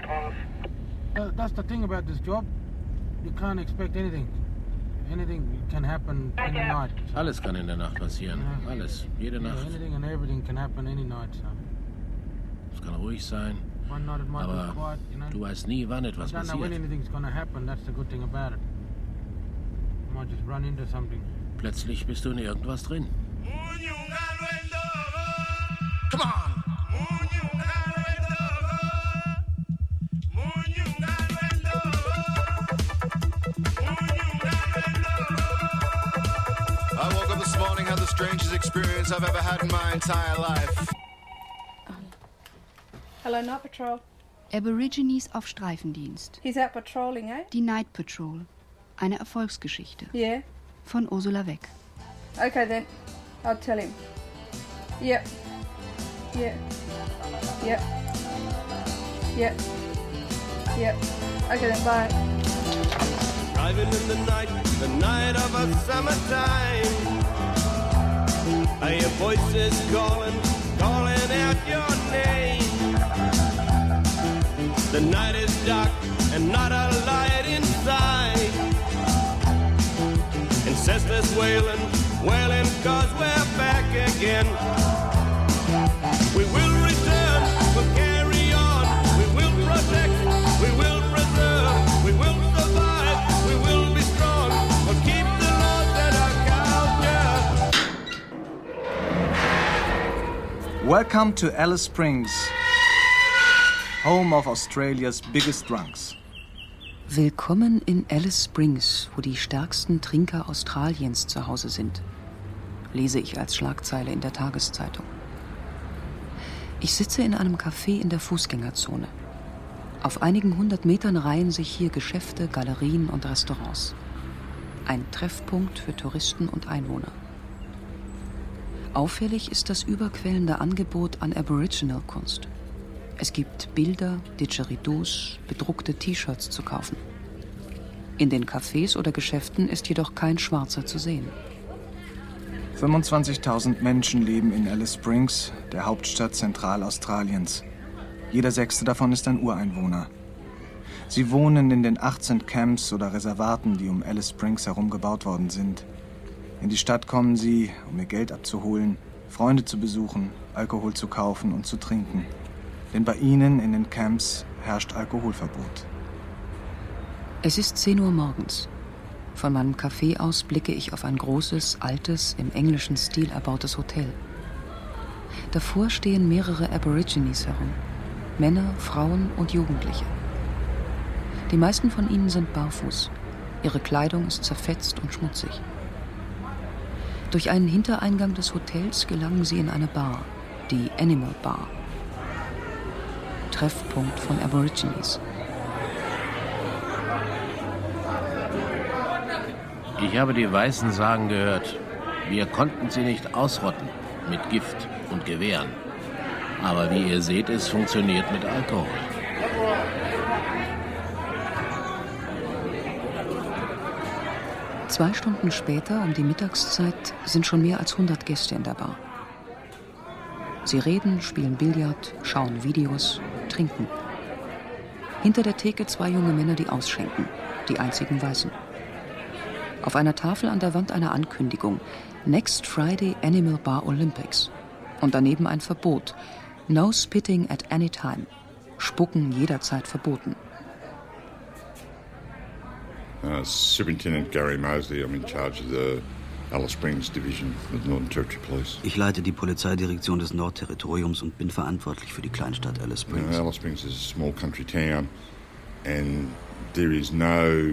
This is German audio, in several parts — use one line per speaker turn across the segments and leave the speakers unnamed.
That's the thing about this job. You can't expect anything. Anything can happen any night. So.
Alles kann in der Nacht passieren. Ja. Alles. Jede Nacht.
Yeah, anything and everything can happen any night. So.
Es kann ruhig sein. Aber
quiet, you know?
Du weißt nie, wann etwas
passiert. I don't know when anything's gonna happen. That's the good thing about it. You might just run into something.
Plötzlich bist du in irgendwas drin.
Come on! I woke up this morning, had the strangest experience I've ever had in my entire life.
Hello, Night Patrol.
Aborigines auf Streifendienst.
He's out patrolling, eh?
Die Night Patrol. Eine Erfolgsgeschichte.
Yeah.
Von Ursula Weck.
Okay then, I'll tell him. Yep. Yep. Yep. Yep. Yep. Okay then, bye.
Driving in the night of a summertime. I hear voices calling out your name. The night is dark and not a light inside. Ancestors wailing 'cause we're back again. We will return, we'll carry on, we will protect, we will preserve, we will survive, we will be strong, we'll keep the laws and our culture.
Welcome to Alice Springs, home of Australia's biggest drunks.
Willkommen in Alice Springs, wo die stärksten Trinker Australiens zu Hause sind, lese ich als Schlagzeile in der Tageszeitung. Ich sitze in einem Café in der Fußgängerzone. Auf einigen 100 Metern reihen sich hier Geschäfte, Galerien und Restaurants. Ein Treffpunkt für Touristen und Einwohner. Auffällig ist das überquellende Angebot an Aboriginal-Kunst. Es gibt Bilder, Didgeridoos, bedruckte T-Shirts zu kaufen. In den Cafés oder Geschäften ist jedoch kein Schwarzer zu sehen.
25.000 Menschen leben in Alice Springs, der Hauptstadt Zentralaustraliens. Jeder 6. davon ist ein Ureinwohner. Sie wohnen in den 18 Camps oder Reservaten, die um Alice Springs herum gebaut worden sind. In die Stadt kommen sie, um ihr Geld abzuholen, Freunde zu besuchen, Alkohol zu kaufen und zu trinken. Denn bei ihnen in den Camps herrscht Alkoholverbot.
Es ist 10 Uhr morgens. Von meinem Café aus blicke ich auf ein großes, altes, im englischen Stil erbautes Hotel. Davor stehen mehrere Aborigines herum. Männer, Frauen und Jugendliche. Die meisten von ihnen sind barfuß. Ihre Kleidung ist zerfetzt und schmutzig. Durch einen Hintereingang des Hotels gelangen sie in eine Bar, die Animal Bar. Treffpunkt von Aborigines.
Ich habe die Weißen sagen gehört, wir konnten sie nicht ausrotten mit Gift und Gewehren. Aber wie ihr seht, es funktioniert mit Alkohol.
Zwei Stunden später, um die Mittagszeit, sind schon mehr als 100 Gäste in der Bar. Sie reden, spielen Billard, schauen Videos, trinken. Hinter der Theke 2 junge Männer, die ausschenken, die einzigen Weißen. Auf einer Tafel an der Wand eine Ankündigung: Next Friday Animal Bar Olympics. Und daneben ein Verbot: No spitting at any time. Spucken jederzeit verboten.
Superintendent Gary Mosley, I'm in charge of the Alice Springs Division of the Northern Territory Police.
Ich leite die Polizeidirektion des Nordterritoriums und bin verantwortlich für die Kleinstadt Alice Springs.
Alice Springs is a small country town and there is no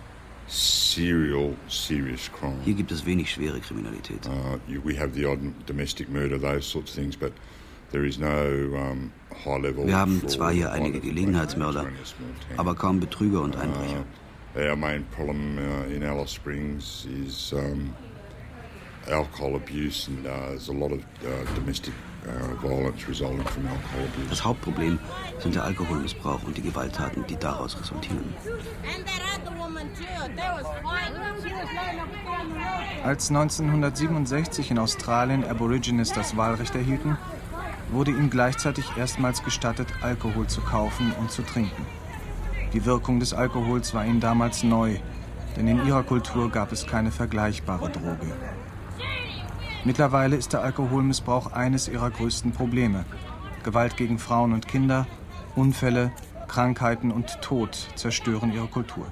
serious crime.
Hier gibt es wenig schwere Kriminalität.
We have the odd domestic murder, those sorts of things, but there is no high level.
Wir haben zwar hier einige Gelegenheitsmörder, aber kaum Betrüger und Einbrecher.
Our main problem in Alice Springs is alcohol abuse, and there's a lot of domestic violence resulting from alcohol abuse.
Das Hauptproblem sind der Alkoholmissbrauch und die Gewalttaten, die daraus resultieren.
Als 1967 in Australien Aborigines das Wahlrecht erhielten, wurde ihm gleichzeitig erstmals gestattet, Alkohol zu kaufen und zu trinken. Die Wirkung des Alkohols war ihnen damals neu, denn in ihrer Kultur gab es keine vergleichbare Droge. Mittlerweile ist der Alkoholmissbrauch eines ihrer größten Probleme. Gewalt gegen Frauen und Kinder, Unfälle, Krankheiten und Tod zerstören ihre Kultur.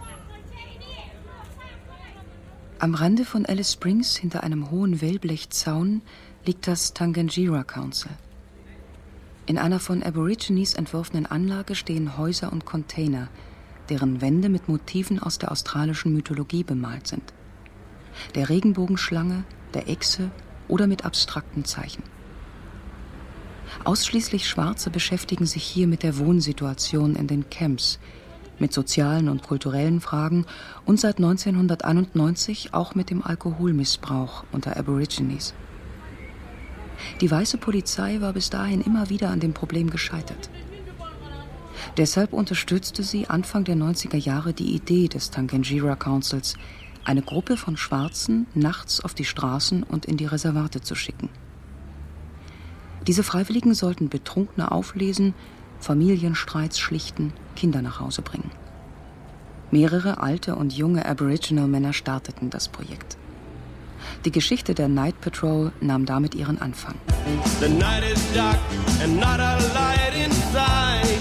Am Rande von Alice Springs, hinter einem hohen Wellblechzaun, liegt das Tangentyere Council. In einer von Aborigines entworfenen Anlage stehen Häuser und Container, deren Wände mit Motiven aus der australischen Mythologie bemalt sind. Der Regenbogenschlange, der Echse oder mit abstrakten Zeichen. Ausschließlich Schwarze beschäftigen sich hier mit der Wohnsituation in den Camps, mit sozialen und kulturellen Fragen und seit 1991 auch mit dem Alkoholmissbrauch unter Aborigines. Die weiße Polizei war bis dahin immer wieder an dem Problem gescheitert. Deshalb unterstützte sie Anfang der 90er Jahre die Idee des Tangentyere Councils, eine Gruppe von Schwarzen nachts auf die Straßen und in die Reservate zu schicken. Diese Freiwilligen sollten Betrunkene auflesen, Familienstreits schlichten, Kinder nach Hause bringen. Mehrere alte und junge Aboriginal-Männer starteten das Projekt. Die Geschichte der Night Patrol nahm damit ihren Anfang.
The night is dark and not a light inside.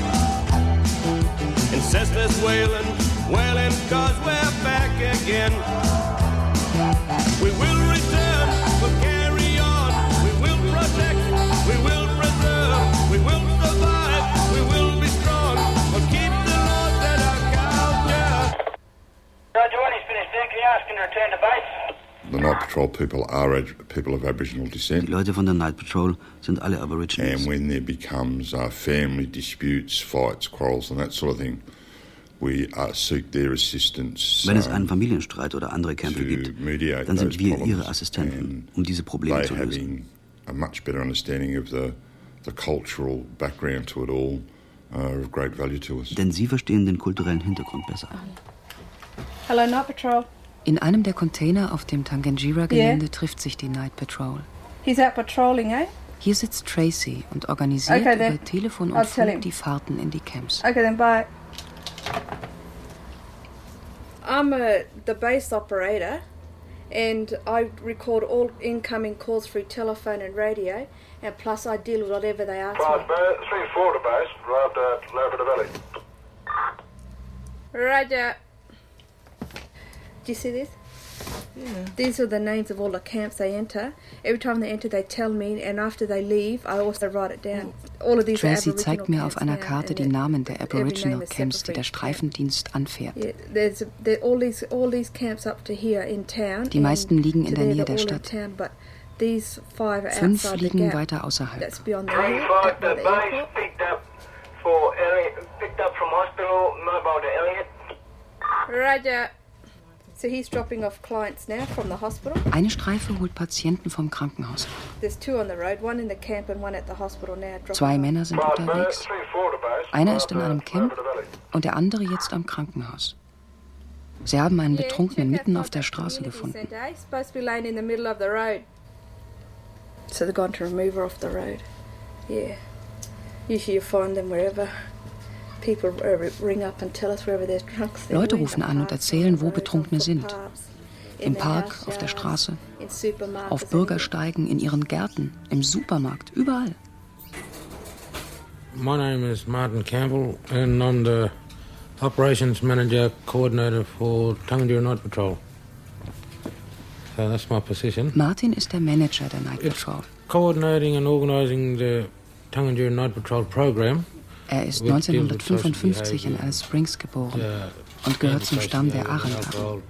Ancestors wailing, wailing 'cause we're back again. We will return, we'll carry on, we will protect, we will preserve, we will survive, we will be strong, we'll keep the laws and our culture.
Roger, when he's finished there, can you ask him to return to base?
The Night Patrol people are people of Aboriginal descent.
Die Leute von der Night Patrol sind alle Aborigines.
And when there becomes family disputes, fights, quarrels and that sort of thing, we seek their assistance.
Wenn es einen Familienstreit oder andere Kämpfe gibt, dann sind wir ihre Assistenten, um diese Probleme zu lösen.
A much better understanding of the cultural background to it all are of great value to us.
Denn sie verstehen den kulturellen Hintergrund besser.
Hello, Night Patrol.
In einem der Container auf dem Tangentyere-Gelände trifft sich die Night Patrol.
He's out patrolling, eh?
Hier sitzt Tracy und organisiert über Telefon und Funk die Fahrten in die Camps.
Okay, then bye.
I'm the base operator, and I record all incoming calls through telephone and radio, and plus I deal with whatever they ask me.
3-4 to base, arrived at Labrador Valley.
Roger. Do you see this? Yeah. These are the names of all the camps they enter. Every time they enter, they tell me, and after they leave, I also write it down. All of these
Tracy zeigt mir auf einer Karte die Namen der Aboriginal Camps, die der Streifendienst anfährt. Die meisten liegen in der Nähe der Stadt. 5 liegen weiter außerhalb.
Roger. So he's dropping off clients now from the hospital.
Eine Streife holt Patienten vom Krankenhaus.
There's 2 on the road, one in the camp and one at the hospital now.
2 Männer sind unterwegs. Einer ist in einem Camp und der andere jetzt am Krankenhaus. Sie haben einen Betrunkenen mitten auf der Straße gefunden.
So they're going to remove her off the road. Yeah. Usually you find them wherever.
Leute rufen an und erzählen, wo Betrunkene sind. Im Park, auf der Straße, auf Bürgersteigen, in ihren Gärten, im Supermarkt, überall.
My name is Martin Campbell and I'm the Operations Manager Coordinator for Tangentyere Night Patrol. So that's my position.
Martin ist der Manager der Night Patrol.
Coordinating and organizing the Tangentyere Night Patrol program.
Er ist 1955 in Alice Springs geboren und gehört zum Stamm der Arendaren.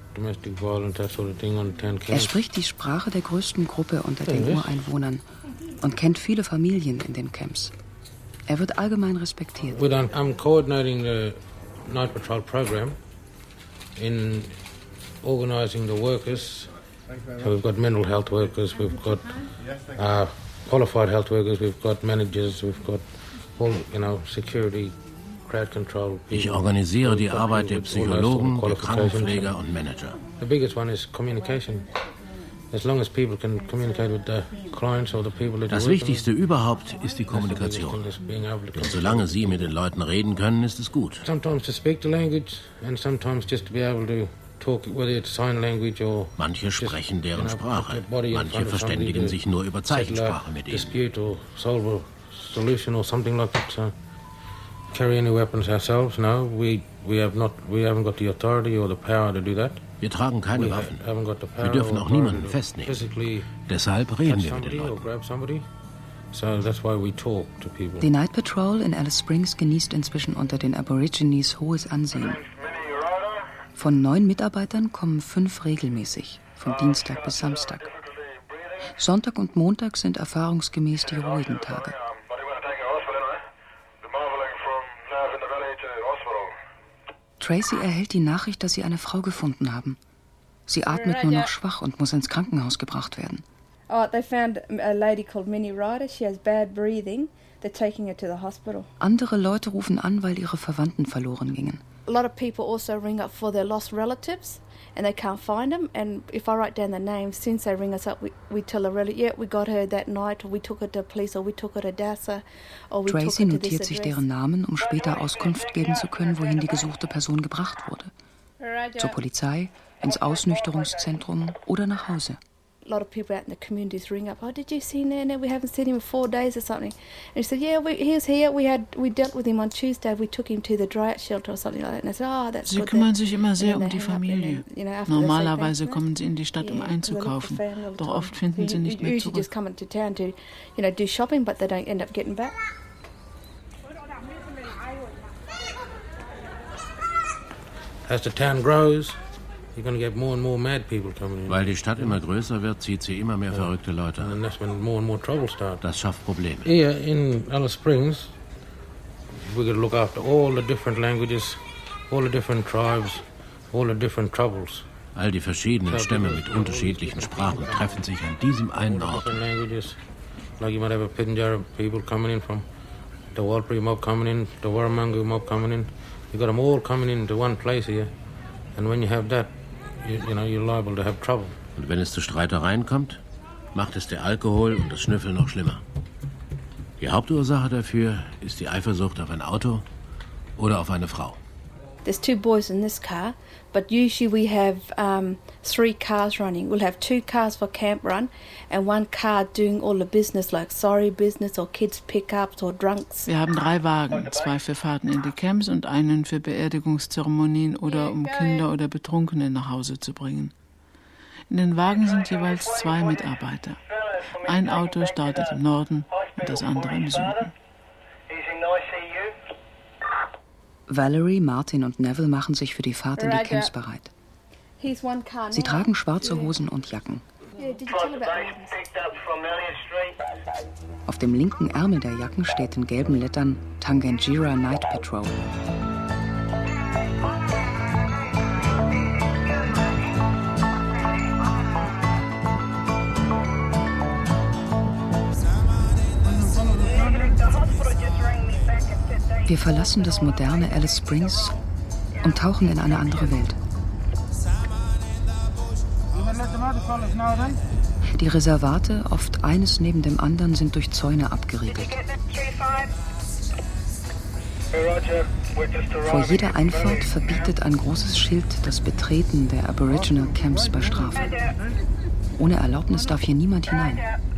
Er spricht die Sprache der größten Gruppe unter den Ureinwohnern und kennt viele Familien in den Camps. Er wird allgemein respektiert.
I'm coordinating the Night Patrol program in organizing the workers. So we've got mental health workers, we've got qualified health workers, we've got managers, we've got security, crowd control.
Ich organisiere die Arbeit der Psychologen, der Krankenpfleger und Manager.
The biggest one is communication.
Das Wichtigste überhaupt ist die Kommunikation. Denn solange Sie mit den Leuten reden können, ist es gut. Manche sprechen deren Sprache. Manche verständigen sich nur über Zeichensprache mit ihnen.
Carry any weapons ourselves? No, we haven't got the authority or the power to do that.
Wir tragen keine Waffen. Wir dürfen auch niemanden festnehmen. Deshalb reden wir mit den Leuten.
Die Night Patrol in Alice Springs genießt inzwischen unter den Aborigines hohes Ansehen. Von 9 Mitarbeitern kommen 5 regelmäßig, von Dienstag bis Samstag. Sonntag und Montag sind erfahrungsgemäß die ruhigen Tage. Tracy erhält die Nachricht, dass sie eine Frau gefunden haben. Sie atmet nur noch schwach und muss ins Krankenhaus gebracht werden.
Oh, they found a lady called Minnie Ryder. She has bad breathing. They're taking her to the hospital.
Andere Leute rufen an, weil ihre Verwandten verloren gingen.
A lot of people also ring up for their lost relatives, and they can't find them. And if I write down the names, since they ring us up, we tell a relative, yeah, we got her that night, or we took her to police, or we took her to DASA, or we
Tracy
took her to this
notiert sich
address.
deren Namen, um später Auskunft geben zu können, wohin die gesuchte Person gebracht wurde. Zur Polizei, ins Ausnüchterungszentrum oder nach Hause.
A lot of people out in the communities ring up. Oh, did you see Nana? We haven't seen him in 4 days or something. And he said, yeah, he was here. We dealt with him on Tuesday. We took him to the dry-out shelter or something like that. And I said, oh, that's
Sie
good.
kümmern sich immer sehr um die Familie. Normalerweise kommen sie in die Stadt, um einzukaufen. Doch oft finden sie nicht mehr
Usually just
zurück.
come to town to, do shopping, but they don't end up getting back.
As the town grows, you're going to get more and more mad people coming in.
Weil die Stadt immer größer wird, zieht sie immer mehr verrückte Leute
And
an.
that's when more and more trouble starts.
Das schafft Probleme.
Here in Alice Springs, we've got to look after all the different languages, all the different tribes, all the different troubles.
All die verschiedenen Stämme mit unterschiedlichen Sprachen treffen sich an diesem einen Ort.
Different languages, like you might have a Pitjantjatjara people coming in from the Warlpiri mob coming in, the Warramungu mob coming in. You got them all coming into one place here, and when you have that, you're liable to have trouble.
Und wenn es zu Streitereien kommt, macht es der Alkohol und das Schnüffeln noch schlimmer. Die Hauptursache dafür ist die Eifersucht auf ein Auto oder auf eine Frau.
There's 2 boys in this car, but usually we have 3 cars running. We'll have 2 cars for camp run and 1 car doing all the business like sorry business or kids pickups or drunks.
Wir haben 3 Wagen, 2 für Fahrten in die Camps und einen für Beerdigungszeremonien oder um Kinder oder Betrunkene nach Hause zu bringen. In den Wagen sind jeweils 2 Mitarbeiter. Ein Auto startet im Norden und das andere im Süden.
Valerie, Martin und Neville machen sich für die Fahrt in die Camps bereit.
He's 1 car now.
Sie tragen schwarze Hosen und Jacken.
Yeah, did you tell about
Auf dem linken Ärmel der Jacken steht in gelben Lettern Tangentyere Night Patrol. Wir verlassen das moderne Alice Springs und tauchen in eine andere Welt. Die Reservate, oft eines neben dem anderen, sind durch Zäune abgeriegelt. Vor jeder Einfahrt verbietet ein großes Schild das Betreten der Aboriginal Camps bei Strafe. Ohne Erlaubnis darf hier niemand hinein.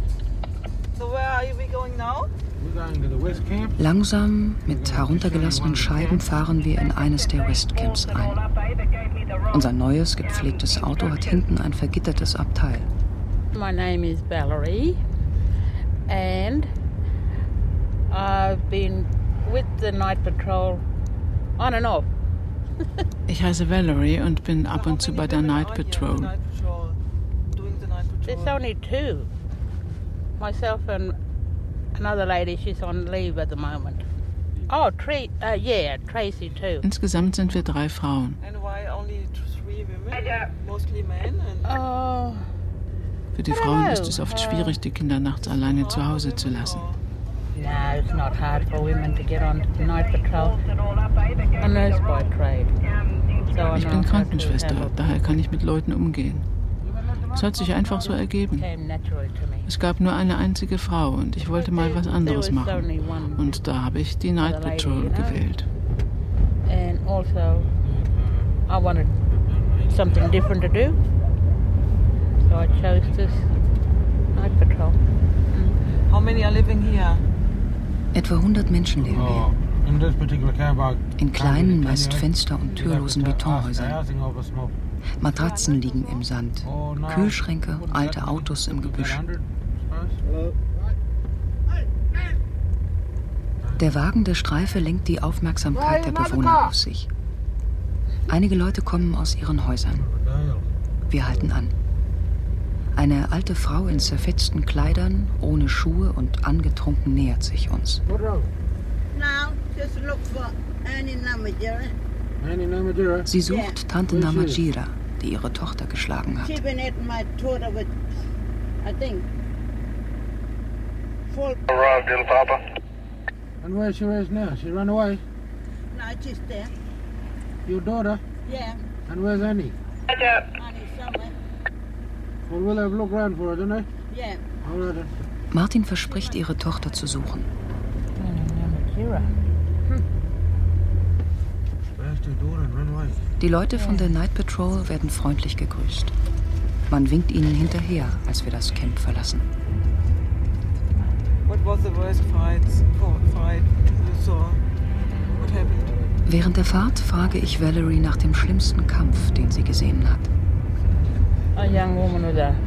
Langsam, mit heruntergelassenen Scheiben, fahren wir in eines der West Camps ein. Unser neues, gepflegtes Auto hat hinten ein vergittertes Abteil.
My name is Valerie and I've been with the Night Patrol on and off.
Ich heiße Valerie und bin ab und zu bei der Night Patrol.
There's only 2. Myself and another lady, she's on leave at the moment. Oh, Tracy too.
Insgesamt sind wir 3 Frauen.
And why only 3 women? Mostly men?
Oh.
Für die Frauen ist es oft schwierig, die Kinder nachts alleine zu Hause zu lassen.
No, it's not hard for women to get on the Night Patrol. A nurse by trade.
Ich bin Krankenschwester, daher kann ich mit Leuten umgehen. Es hat sich einfach so ergeben. Es gab nur eine einzige Frau und ich wollte mal was anderes machen. Und da habe ich die Night Patrol gewählt.
And also, I wanted something different to do. So I chose this Night Patrol.
How many are living here?
Etwa 100 Menschen leben hier. In kleinen, meist fenster- und türlosen Betonhäusern. Matratzen liegen im Sand, Kühlschränke, alte Autos im Gebüsch. Der Wagen der Streife lenkt die Aufmerksamkeit der Bewohner auf sich. Einige Leute kommen aus ihren Häusern. Wir halten an. Eine alte Frau in zerfetzten Kleidern, ohne Schuhe und angetrunken nähert sich uns. Sie sucht Tante Namajira, die ihre Tochter geschlagen hat.
Arrived, little Papa.
And where she is now? She ran away?
No, she's there.
Your daughter?
Yeah.
And where's Annie?
Annie's somewhere.
Well, we'll have a look around for her, don't I?
Yeah.
All right then.
Martin verspricht, ihre Tochter zu suchen. Die Leute von der Night Patrol werden freundlich gegrüßt. Man winkt ihnen hinterher, als wir das Camp verlassen.
What was the worst fight you saw? What happened?
Während der Fahrt frage ich Valerie nach dem schlimmsten Kampf, den sie gesehen hat.
A young woman with a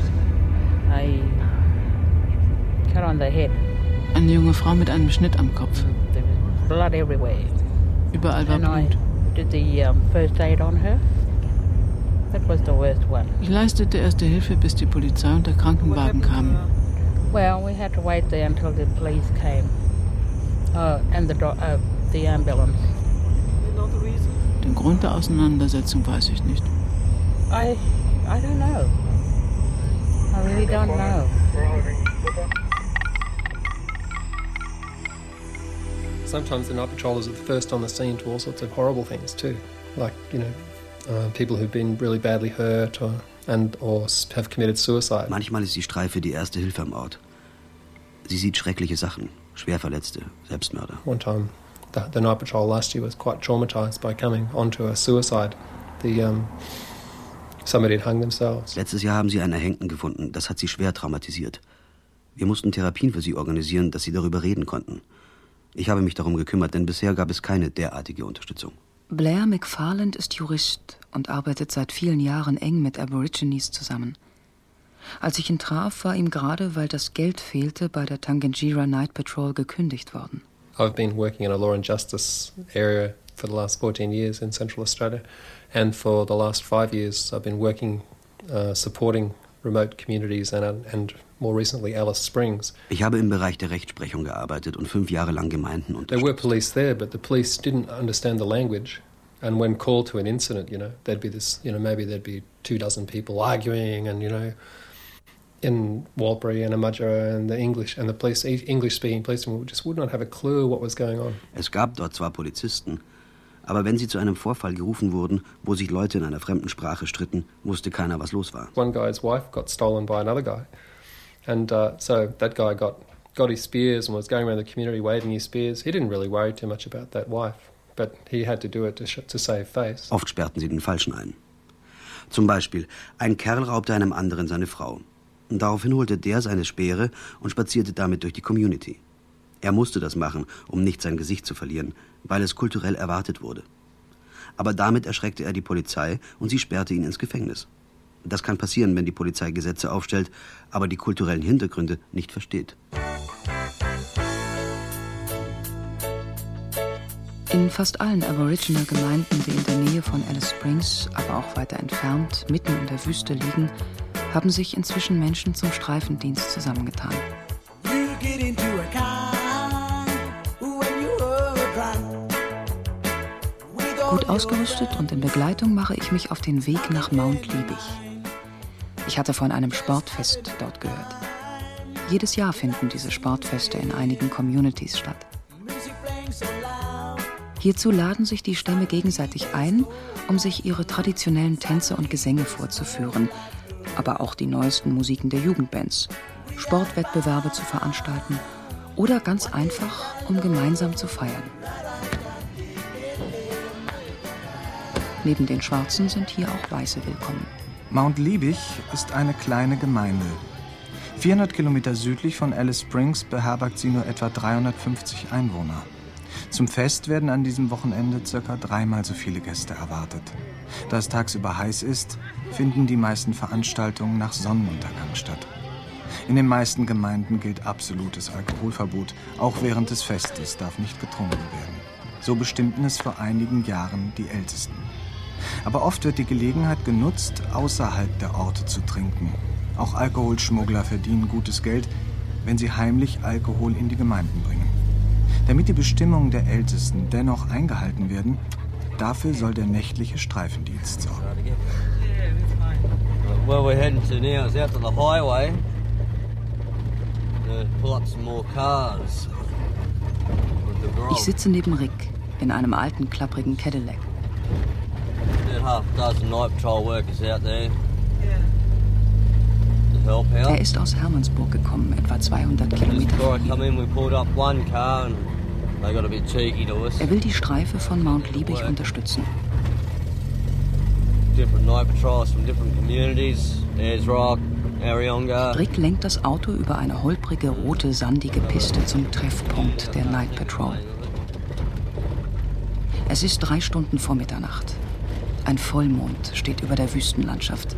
cut on the head.
Eine junge Frau mit einem Schnitt am Kopf.
There was blood everywhere.
Überall war Blut.
I did the first aid on her. That was the worst one.
Ich leistete erste Hilfe, bis die Polizei und der Krankenwagen kamen.
Well, we had to wait there until the police came. And the ambulance.
You know the reason?
Den Grund der Auseinandersetzung weiß ich nicht.
I don't know. I really don't know.
Sometimes the night patrollers are the first on the scene to all sorts of horrible things too, like people who've been really badly hurt or have committed suicide.
Manchmal ist die Streife die erste Hilfe am Ort. Sie sieht schreckliche Sachen, Schwerverletzte, Selbstmörder.
One time, the night patrol last year was quite traumatized by coming onto a suicide. Somebody had hung themselves.
Letztes Jahr haben sie einen Erhängten gefunden. Das hat sie schwer traumatisiert. Wir mussten Therapien für sie organisieren, dass sie darüber reden konnten. Ich habe mich darum gekümmert, denn bisher gab es keine derartige Unterstützung.
Blair McFarland ist Jurist und arbeitet seit vielen Jahren eng mit Aborigines zusammen. Als ich ihn traf, war ihm gerade, weil das Geld fehlte, bei der Tangentyere Night Patrol gekündigt worden.
I've been working in a law and justice area for the last 14 years in Central Australia, and for the last 5 years I've been working supporting remote communities and more recently Alice Springs.
Ich habe im Bereich der Rechtsprechung gearbeitet und 5 Jahre lang Gemeinden unterstützt.
There were police there, but the police didn't understand the language. And when called to an incident, there'd be this, maybe there'd be 24 people arguing, and in Warlpiri and Amudgera, and the English-speaking policemen just would not have a clue what was going on.
Es gab dort zwar Polizisten, aber wenn sie zu einem Vorfall gerufen wurden, wo sich Leute in einer fremden Sprache stritten, wusste keiner, was los war.
One guy's wife got stolen by another guy. And so that guy got his spears and was going around the community waving his spears. He didn't really worry too much about that wife, but he had to do it to save face.
Oft sperrten sie den Falschen ein. Zum Beispiel, ein Kerl raubte einem anderen seine Frau. Und daraufhin holte der seine Speere und spazierte damit durch die Community. Er musste das machen, um nicht sein Gesicht zu verlieren, weil es kulturell erwartet wurde. Aber damit erschreckte er die Polizei und sie sperrte ihn ins Gefängnis. Das kann passieren, wenn die Polizei Gesetze aufstellt, aber die kulturellen Hintergründe nicht versteht.
In fast allen Aboriginal-Gemeinden, die in der Nähe von Alice Springs, aber auch weiter entfernt, mitten in der Wüste liegen, haben sich inzwischen Menschen zum Streifendienst zusammengetan. Gut ausgerüstet und in Begleitung mache ich mich auf den Weg nach Mount Liebig. Ich hatte von einem Sportfest dort gehört. Jedes Jahr finden diese Sportfeste in einigen Communities statt. Hierzu laden sich die Stämme gegenseitig ein, um sich ihre traditionellen Tänze und Gesänge vorzuführen, aber auch die neuesten Musiken der Jugendbands, Sportwettbewerbe zu veranstalten oder ganz einfach, um gemeinsam zu feiern. Neben den Schwarzen sind hier auch Weiße willkommen.
Mount Liebig ist eine kleine Gemeinde. 400 Kilometer südlich von Alice Springs beherbergt sie nur etwa 350 Einwohner. Zum Fest werden an diesem Wochenende ca. 3-mal so viele Gäste erwartet. Da es tagsüber heiß ist, finden die meisten Veranstaltungen nach Sonnenuntergang statt. In den meisten Gemeinden gilt absolutes Alkoholverbot. Auch während des Festes darf nicht getrunken werden. So bestimmten es vor einigen Jahren die Ältesten. Aber oft wird die Gelegenheit genutzt, außerhalb der Orte zu trinken. Auch Alkoholschmuggler verdienen gutes Geld, wenn sie heimlich Alkohol in die Gemeinden bringen. Damit die Bestimmungen der Ältesten dennoch eingehalten werden, dafür soll der nächtliche Streifendienst sorgen.
Where we're heading to now is out to the highway to pull up some more cars.
Ich sitze neben Rick in einem alten, klapprigen Cadillac.
Half a dozen Night Patrol workers out there.
Er ist aus Hermannsburg gekommen, etwa 200 Kilometer von hier. Er will die Streife von Mount Liebig unterstützen. Rick lenkt das Auto über eine holprige, rote, sandige Piste zum Treffpunkt der Night Patrol. Es ist 3 Stunden vor Mitternacht. Ein Vollmond steht über der Wüstenlandschaft.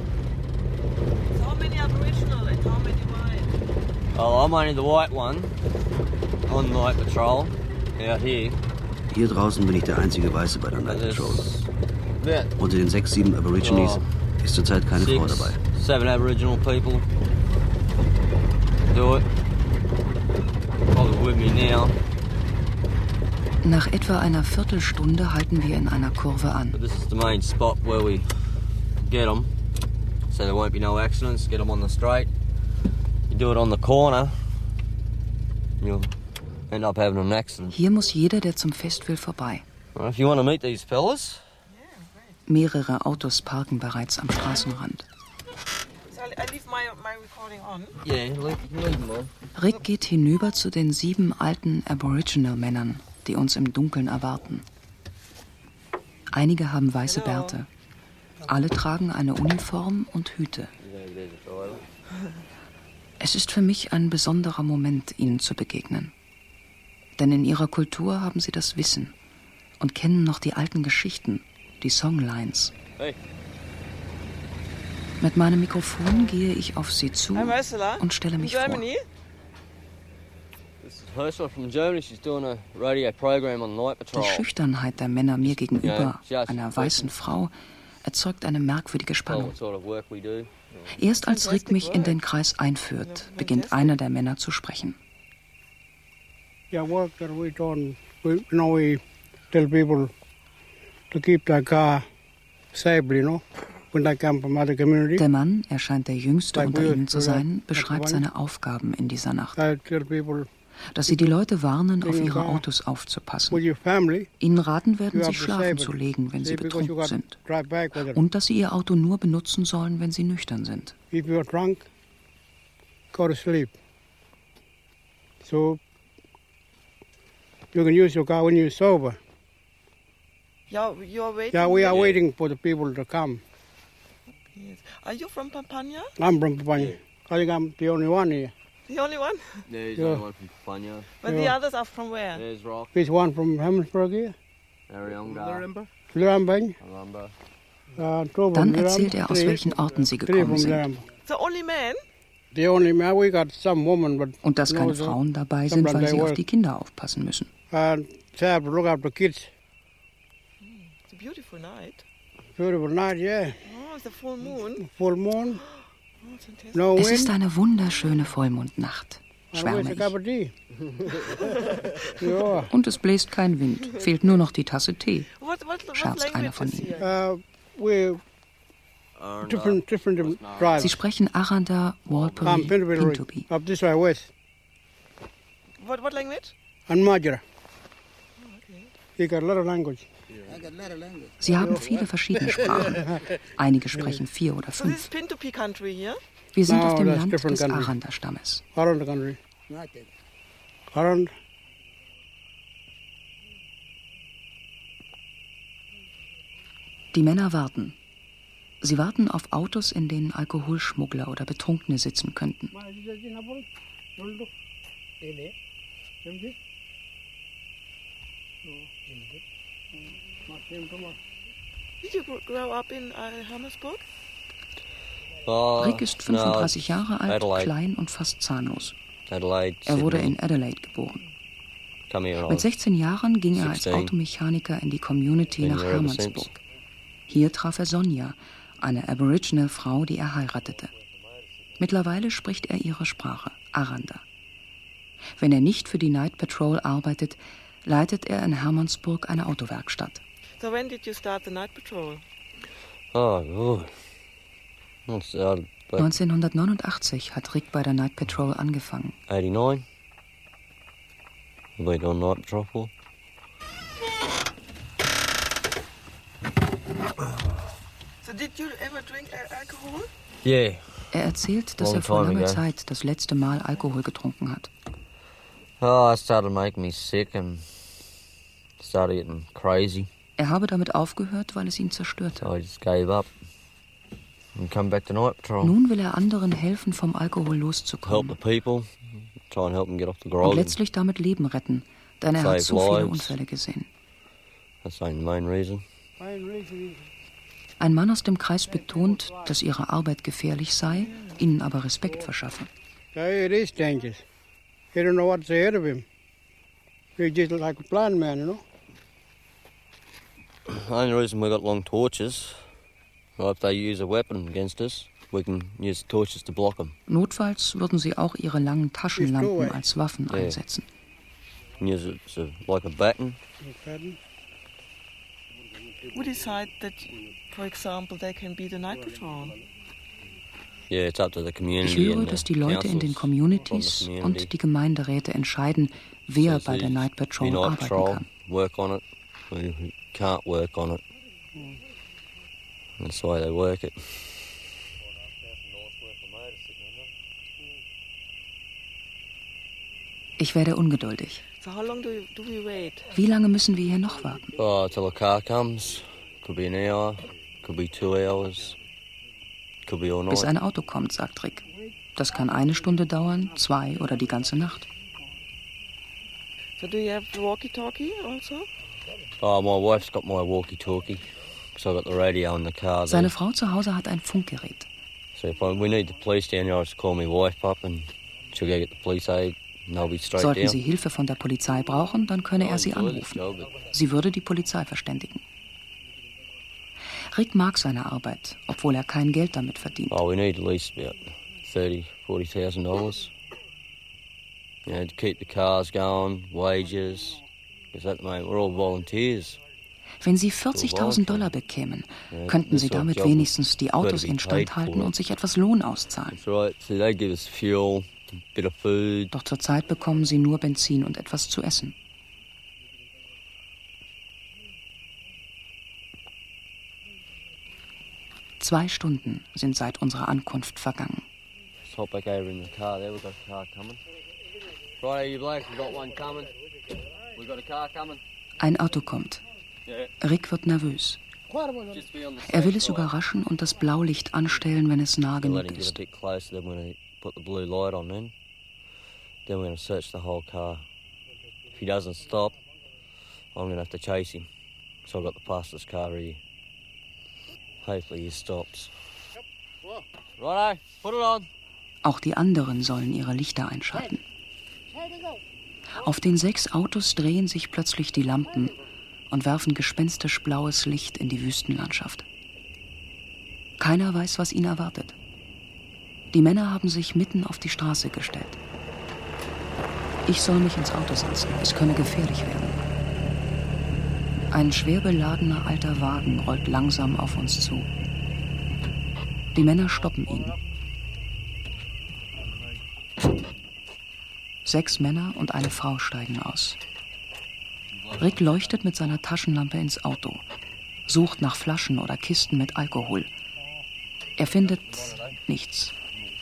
Oh, I'm only the white one on Night Patrol out here.
Hier draußen bin ich der einzige Weiße bei der Night Patrol. Unter den 6, 7 Aborigines ist zurzeit keine Frau dabei.
7 Aboriginal people do it. Probably with me now.
Nach etwa einer Viertelstunde halten wir in einer Kurve an.
This is the main spot where we get them, so there won't be no accidents. Get them on the straight. You do it on the corner, you'll end up having an accident.
Hier muss jeder, der zum Fest will, vorbei.
If you want to meet these fellas.
Mehrere Autos parken bereits am Straßenrand.
I leave my recording on.
Yeah, leave them on.
Rick geht hinüber zu den 7 alten Aboriginal-Männern, die uns im Dunkeln erwarten. Einige haben weiße Bärte. Alle tragen eine Uniform und Hüte. Es ist für mich ein besonderer Moment, ihnen zu begegnen. Denn in ihrer Kultur haben sie das Wissen und kennen noch die alten Geschichten, die Songlines.
Hey.
Mit meinem Mikrofon gehe ich auf sie zu und stelle mich vor. Die Schüchternheit der Männer mir gegenüber, einer weißen Frau, erzeugt eine merkwürdige Spannung. Erst als Rick mich in den Kreis einführt, beginnt einer der Männer zu sprechen.
Yeah, work that we done. We tell people to keep their car safe, when they come from other communities.
Der Mann, er scheint der Jüngste unter ihnen zu sein, beschreibt seine Aufgaben in dieser Nacht. Dass sie die Leute warnen, auf ihre Autos aufzupassen. Ihnen raten werden, sich schlafen zu legen, wenn sie betrunken sind. Und dass sie ihr Auto nur benutzen sollen, wenn sie nüchtern sind.
If you're drunk, go to sleep. So you can use your car when you're sober.
Yeah, you're waiting.
Yeah, we are waiting for the people to come.
Yes. Are you from Pampanga?
I'm from Pampanga. I think I'm the only one here.
The only one?
There's only one from Pampanga.
But the others are from where?
There's Rock.
There's one from Hermannsburg here.
Arionga.
Lurambe.
Dann erzählt er, aus welchen Orten sie gekommen sind.
The only man?
The only man. We got some women, but
und dass keine Frauen dabei sind, weil sie auf die Kinder aufpassen müssen.
They have to look after kids.
It's a beautiful night.
Beautiful night, yeah.
Oh, it's a full moon.
Full moon.
No wind. Es ist eine wunderschöne Vollmondnacht, schwärme ich. Und es bläst kein Wind, fehlt nur noch die Tasse Tee, scherzt einer von ihnen. Sie sprechen Aranda, Walpuri, Pintupi.
Up this way west.
What language?
And Majra. You got a lot of language.
Sie haben viele verschiedene Sprachen. Einige sprechen 4 oder 5. Wir sind auf dem Land des Aranda-Stammes. Die Männer warten. Sie warten auf Autos, in denen Alkoholschmuggler oder Betrunkene sitzen könnten.
Did you grow up in Hammersburg?
Rick ist 35 Jahre alt,
Adelaide.
klein und fast zahnlos.
Adelaide,
Er wurde
Sydney.
in Adelaide geboren.
Come here when I
Mit
was
16 Jahren ging er als
16.
Automechaniker in die Community
Been
nach
here ever
Hermannsburg.
since.
Hier traf er Sonja, eine Aboriginal-Frau, die er heiratete. Mittlerweile spricht er ihre Sprache, Aranda. Wenn er nicht für die Night Patrol arbeitet, leitet er in Hermannsburg eine Autowerkstatt.
So when did you start the night patrol?
Oh, good. I started back
1989 hat Rick bei der Night Patrol angefangen.
89. I've been on night patrol for.
So did you ever drink alcohol?
Yeah.
Er erzählt, dass
Long
er vor
time
langer
ago.
Zeit das letzte Mal Alkohol getrunken hat.
Oh, it started making me sick and started getting crazy.
Er habe damit aufgehört, weil es ihn zerstörte.
So I just gave up and come back to night patrol.
Nun will er anderen helfen, vom Alkohol
Help
loszukommen
the people, try and help them get off the
und
grog.
letztlich damit Leben retten, denn er hat
Save
zu viele
lives.
Unfälle gesehen.
That's the main reason.
Ein Mann aus dem Kreis betont, dass ihre Arbeit gefährlich sei, ihnen aber Respekt verschaffe.
It is dangerous. He don't know what's ahead of him. He's just like a blind man, you know.
The only reason we got long torches, if they use a weapon against us, we can use the torches to block them.
Notfalls würden sie auch ihre langen Taschenlampen als Waffen
Ja.
einsetzen.
Use it like a baton.
Who decide that, for example, they can be the night patrol?
Yeah, it's up to the
Ich
community
höre,
and
dass
the
die Leute in den
councils
Communities
from the
und
community.
die Gemeinderäte entscheiden, wer
So
bei der
it's
Night
the
Patrol
night
arbeiten
patrol,
kann.
work on it. We can't work on it. That's the way they work it.
Ich werde ungeduldig.
So how long do we wait?
Wie lange müssen wir hier noch warten?
Oh, till a car comes. Could be an hour, could be 2 hours, could be all
Bis
night.
ein Auto kommt, sagt Rick. Das kann 1 Stunde dauern, 2 oder die ganze Nacht.
So do you have the walkie-talkie also?
Oh, my wife's got my walkie-talkie, so I've got the radio in the car there.
Seine Frau zu Hause hat ein Funkgerät.
So if we need the police down here, I just call my wife up and she'll go get the police aid and they'll be straight
Sollten
down.
sie Hilfe von der Polizei brauchen, dann könne er sie anrufen. Sie würde die Polizei verständigen. Rick mag seine Arbeit, obwohl er kein Geld damit verdient.
Oh, we need at least about $40,000. You know, to keep the cars going, wages. Because at the moment we're all volunteers.
Wenn sie $40.000 bekämen, könnten sie damit wenigstens die Autos instand halten und sich etwas Lohn auszahlen.
That's right. So they give us fuel, a bit of food.
Doch zurzeit bekommen sie nur Benzin und etwas zu essen. Zwei Stunden sind seit unserer Ankunft vergangen.
Let's hop back over in the car there. We've got a car coming. Right, you blokes, we've got one coming. We've got a car coming.
Ein Auto kommt. Rick wird nervös.
Just be on the
Er will
safe
es
side.
überraschen und das Blaulicht anstellen, wenn es nah
Let
genug
him get a
ist.
bit closer, then we're going to put the blue light on then. Then we're going to search the whole car. If he doesn't stop, I'm going to have to chase him. So I've got the fastest car here. Hopefully he stops. Righto, put it on.
Auch die anderen sollen ihre Lichter einschalten. Auf den 6 Autos drehen sich plötzlich die Lampen und werfen gespenstisch blaues Licht in die Wüstenlandschaft. Keiner weiß, was ihn erwartet. Die Männer haben sich mitten auf die Straße gestellt. Ich soll mich ins Auto setzen, es könne gefährlich werden. Ein schwer beladener alter Wagen rollt langsam auf uns zu. Die Männer stoppen ihn. 6 Männer und eine Frau steigen aus. Rick leuchtet mit seiner Taschenlampe ins Auto, sucht nach Flaschen oder Kisten mit Alkohol. Er findet nichts.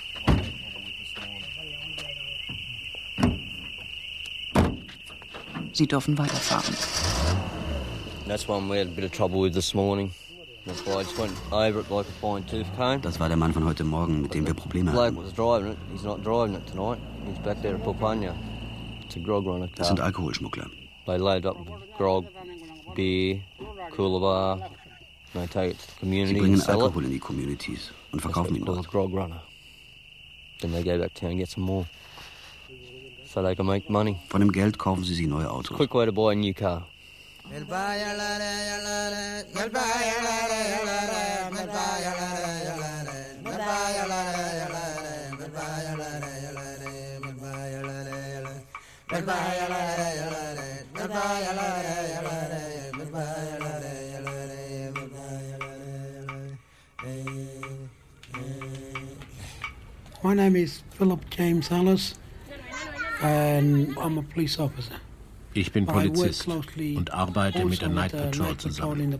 Sie dürfen weiterfahren.
That's one we had a bit of trouble with this morning. That's why I just went over it like a fine tooth comb.
Das war der Mann von heute Morgen, mit dem wir Probleme hatten.
The bloke was driving it. He's not driving it tonight. He's back there at Pulpania. It's a grog runner car.
Das sind Alkoholschmuggler.
They load up grog, beer, cooler bar. They take it to the community.
Sie bringen Alkohol in die Communities und verkaufen ihn dort.
Grog runner. Then they go back town and get some more. So they can make money.
Von dem Geld kaufen sie sich neue Autos.
Quick way to buy a new car.
My name is Philip James Ellis and I'm a police officer.
Ich bin Polizist und arbeite mit der Night Patrol zusammen.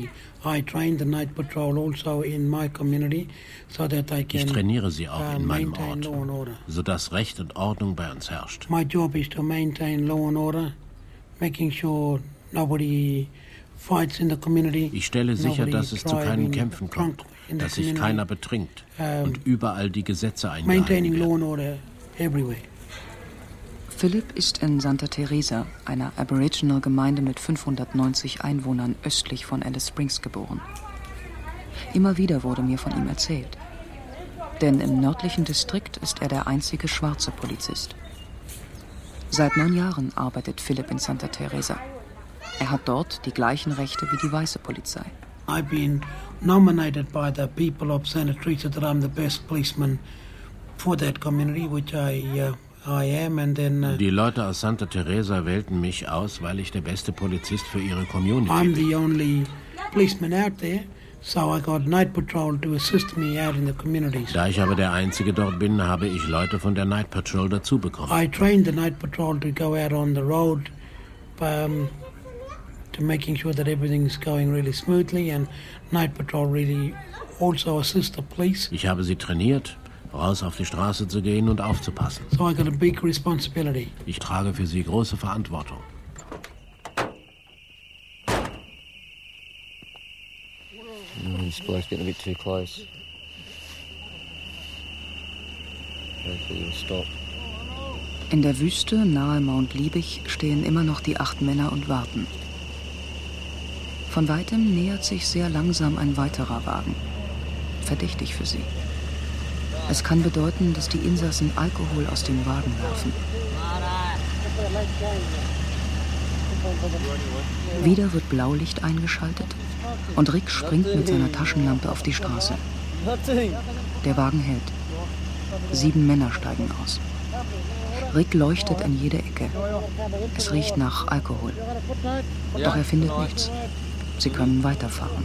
Ich trainiere sie auch in meinem Ort, sodass Recht und Ordnung bei uns herrscht.
My job is to maintain law and order, making sure nobody fights in the community.
Ich stelle sicher, dass es zu keinen Kämpfen kommt, dass sich keiner betrinkt und überall die Gesetze eingehalten werden.
Philipp ist in Santa Teresa, einer Aboriginal-Gemeinde mit 590 Einwohnern östlich von Alice Springs, geboren. Immer wieder wurde mir von ihm erzählt. Denn im nördlichen Distrikt ist er der einzige schwarze Polizist. Seit 9 Jahren arbeitet Philipp in Santa Teresa. Er hat dort die gleichen Rechte wie die weiße Polizei.
I've been nominated by the people of Santa Teresa that I'm the best policeman for that community, which I am, and then,
die Leute aus Santa Teresa wählten mich aus, weil ich der beste Polizist für ihre Community
bin. I'm the only policeman out there, so I got Night Patrol to assist me out in the communities.
Da ich aber der Einzige dort bin, habe ich Leute von der Night Patrol dazu bekommen.
I trained the Night Patrol to go out on the road, to making sure that everything's going really smoothly, and Night Patrol really also assists the police.
Ich habe sie trainiert, raus auf die Straße zu gehen und aufzupassen.
So I got a big responsibility.
Ich trage für sie große Verantwortung.
This bloke's getting a bit too close. Hopefully he'll stop.
In der Wüste nahe Mount Liebig stehen immer noch die 8 Männer und warten. Von weitem nähert sich sehr langsam ein weiterer Wagen. Verdächtig für sie. Es kann bedeuten, dass die Insassen Alkohol aus dem Wagen werfen. Wieder wird Blaulicht eingeschaltet und Rick springt mit seiner Taschenlampe auf die Straße. Der Wagen hält. 7 Männer steigen aus. Rick leuchtet in jede Ecke. Es riecht nach Alkohol. Doch er findet nichts. Sie können weiterfahren.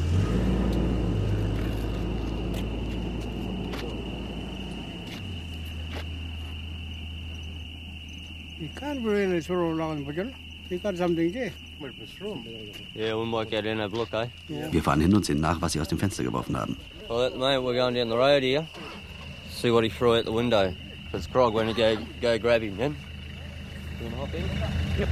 You can't really throw around, but you got something there.
Yeah, we might get in and have a look, eh?
Wir fahren hin und sehen nach, was sie aus dem Fenster geworfen haben.
Well, at the moment we're going down the road here. See what he threw out the window. If it's grog, when you go grab him, then. You want to hop in? Yep.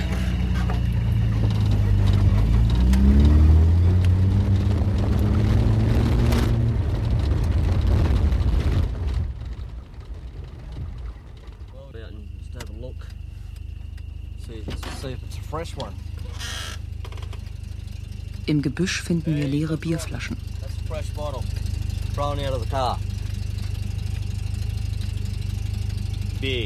Im Gebüsch finden wir leere Bierflaschen.
That's a fresh bottle. Thrown out of the car. Beer.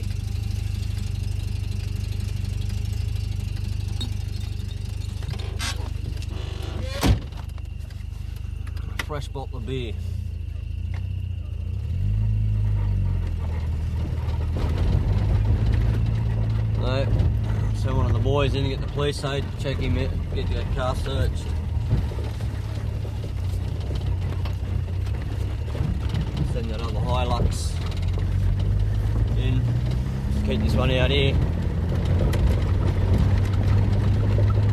Fresh bottle of beer. No. So one of the boys in to get the police aid, check him out, get the car searched. Send that other Hilux in. Keep this one out here.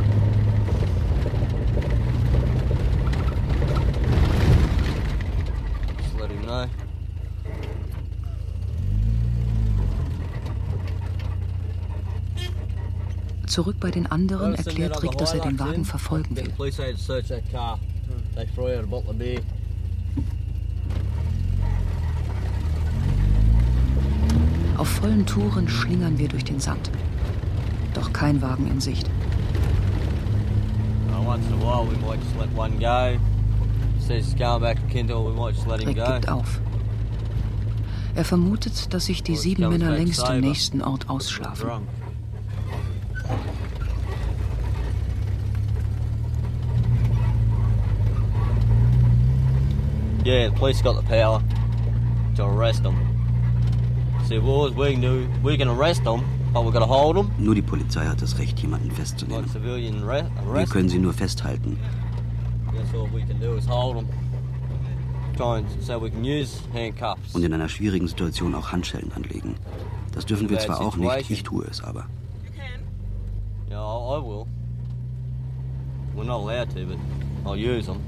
Zurück bei den anderen erklärt Rick, dass er den Wagen verfolgen will. Auf vollen Touren schlingern wir durch den Sand. Doch kein Wagen in Sicht. Rick gibt auf. Er vermutet, dass sich die 7 Männer längst im nächsten Ort ausschlafen.
Yeah, the police got the power to arrest them. See, we can arrest them, but we've got to hold them.
Nur die Polizei hat das Recht, jemanden festzunehmen. Wir können sie nur festhalten.
That's all we can do is hold them. So we can use handcuffs.
Und in einer schwierigen Situation auch Handschellen anlegen. Das dürfen wir zwar auch nicht, ich tue es aber.
Yeah, I will. We're not allowed to, but I'll use them.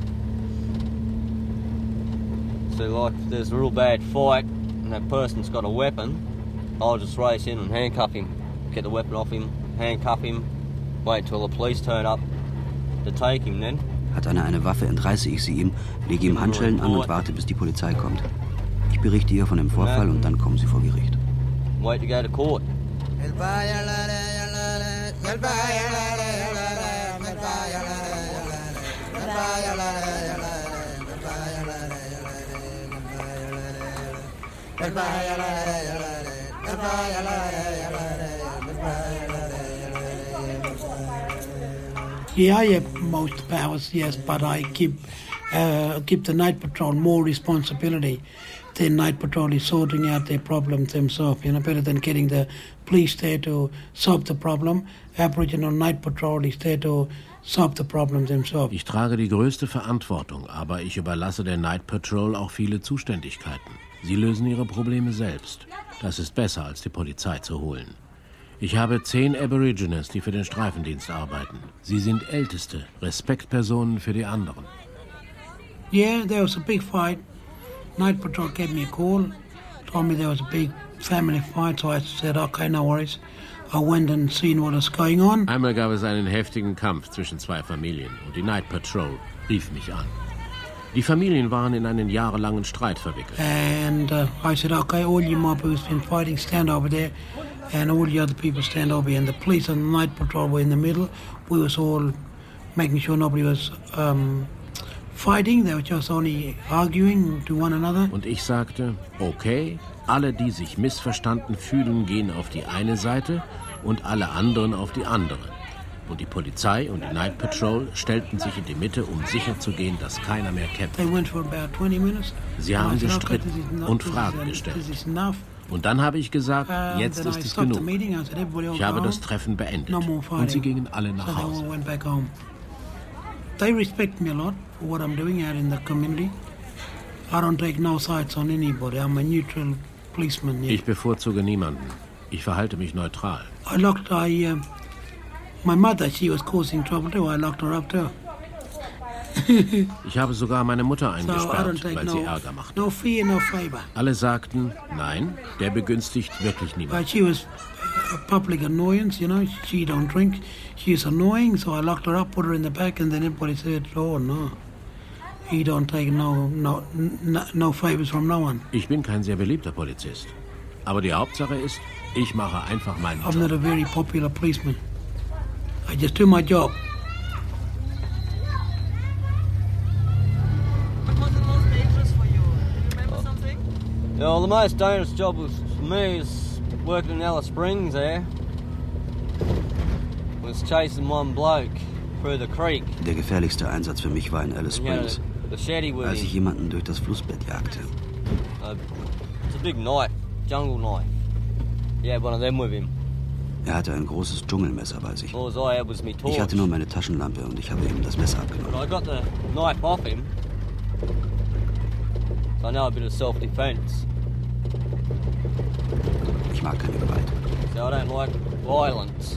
So like if there's a real bad fight and that person's got a weapon, I'll just race in and handcuff him. Get the weapon off him, handcuff him, wait till the police turn up to take him then.
Hat einer eine Waffe, entreiße ich sie ihm, lege ihm Handschellen an und warte, bis die Polizei kommt. Ich berichte ihr von dem Vorfall und dann kommen sie vor Gericht.
Wait to go to court.
Yeah, I have most powers, yes, but I give the night patrol more responsibility. The night patrol is sorting out their problems themselves, better than getting the police there to solve the problem. Aboriginal night patrol is there to solve the problem themselves.
Ich trage die größte Verantwortung, aber ich überlasse der Night Patrol auch viele Zuständigkeiten. Sie lösen ihre Probleme selbst. Das ist besser, als die Polizei zu holen. Ich habe 10 Aborigines, die für den Streifendienst arbeiten. Sie sind älteste Respektpersonen für die anderen.
Yeah, there was a big fight. Night Patrol gave me a call, told me there was a big family fight, so I said, okay, no worries. I went and seen what was going on.
Einmal gab es einen heftigen Kampf zwischen 2 Familien und die Night Patrol rief mich an. Die Familien waren in einen jahrelangen Streit verwickelt.
And I said, okay, all you mob who's been fighting, stand over there. And all the other people stand over here. And the police and the night patrol were in the middle. We was all making sure nobody was fighting. They were just only arguing to one another.
Und ich sagte, okay, alle, die sich missverstanden fühlen, gehen auf die eine Seite und alle anderen auf die andere. Und die Polizei und die Night Patrol stellten sich in die Mitte, um sicherzugehen, dass keiner mehr kämpft. Sie haben gestritten und Fragen gestellt. Und dann habe ich gesagt, jetzt ist es genug. Ich habe das Treffen beendet. Und sie gingen alle nach Hause.
They respect me a lot for what I'm doing out in the community. I don't take no sides on anybody. I'm a neutral policeman. Yeah.
Ich bevorzuge niemanden. Ich verhalte mich neutral.
My mother, she was causing trouble too. I locked her up too.
Ich habe sogar meine Mutter eingesperrt, weil sie Ärger macht.
No fear, no favor.
Alle sagten, nein, der begünstigt wirklich niemanden.
But she was a public annoyance, she don't drink. She's annoying, so I locked her up, put her in the back, and then everybody said, oh no, he don't take no favors from no one.
Ich bin kein sehr beliebter Polizist. Aber die Hauptsache ist, ich mache einfach meinen Job.
I'm not a very popular policeman. I just do my job.
What was the most dangerous for you? Remember something?
Yeah, well, the most dangerous job for me is working in Alice Springs there. Was chasing one bloke through the creek.
Der gefährlichste Einsatz für mich war in Alice Springs, als ich jemanden durch das Flussbett jagte.
It's a big knife, jungle knife. Yeah, one of them with him.
Er hatte ein großes Dschungelmesser bei sich. Ich hatte nur meine Taschenlampe und ich habe ihm das Messer abgenommen.
I got the knife off him. So I know a bit of self-defense.
Ich mag keine Gewalt.
So I don't like violence.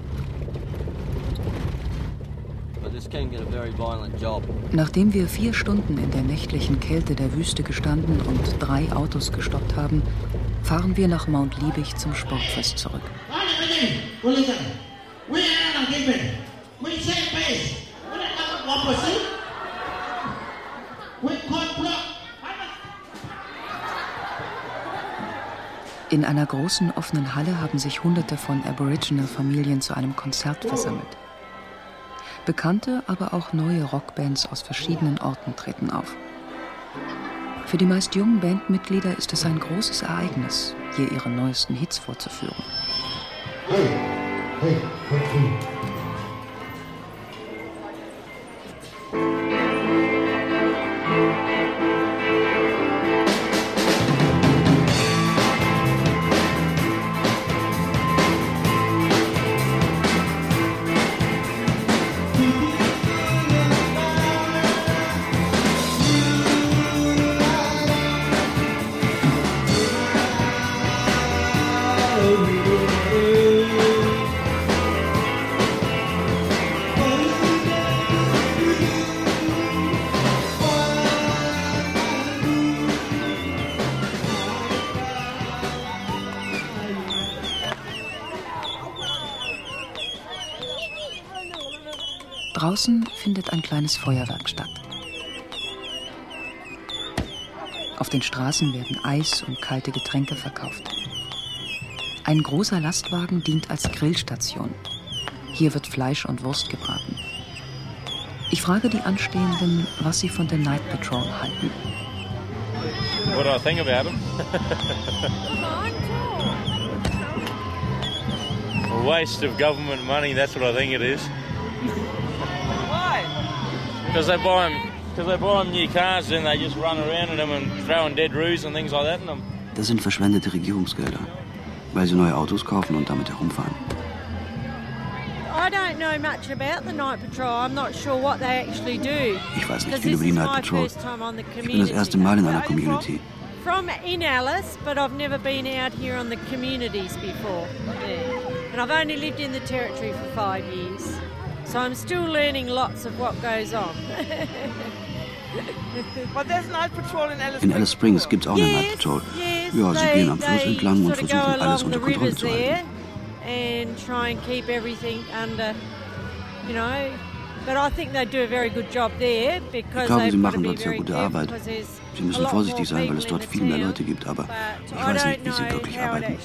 But this can get a very violent job.
Nachdem wir 4 Stunden in der nächtlichen Kälte der Wüste gestanden und 3 Autos gestoppt haben, fahren wir nach Mount Liebig zum Sportfest zurück. In einer großen offenen Halle haben sich Hunderte von Aboriginal-Familien zu einem Konzert versammelt. Bekannte, aber auch neue Rockbands aus verschiedenen Orten treten auf. Für die meist jungen Bandmitglieder ist es ein großes Ereignis, hier ihre neuesten Hits vorzuführen. Draußen findet ein kleines Feuerwerk statt. Auf den Straßen werden Eis und kalte Getränke verkauft. Ein großer Lastwagen dient als Grillstation. Hier wird Fleisch und Wurst gebraten. Ich frage die Anstehenden, was sie von der Night Patrol halten.
What do I think about them? A waste of government money, that's what I think it is.
Why?
Because they buy them new cars and they just run around in them and throwing dead roos and things like that in them.
Das sind verschwendete Regierungsgelder, weil sie neue Autos kaufen und damit herumfahren.
I don't know much about the Night Patrol. I'm not sure what they actually do.
Ich weiß nicht viel über die Night Patrol. Ich bin das erste Mal in einer Community.
From in Alice, but I've never been out here on the communities before. Yeah. And I've only lived in the territory for 5 years. So I'm still learning lots of what goes on.
But there's Night Patrol in Alice Springs.
In Alice Springs gibt's auch eine Night Patrol. Ja, sie gehen am Fluss entlang und versuchen alles unter Kontrolle zu halten.
And try and keep everything under, you know. But I think they do a very good job there because
ich glaube, sie machen dort sehr gute Arbeit. Sie müssen vorsichtig sein, weil es dort viel mehr Leute gibt, aber ich weiß nicht, wie sie wirklich arbeiten.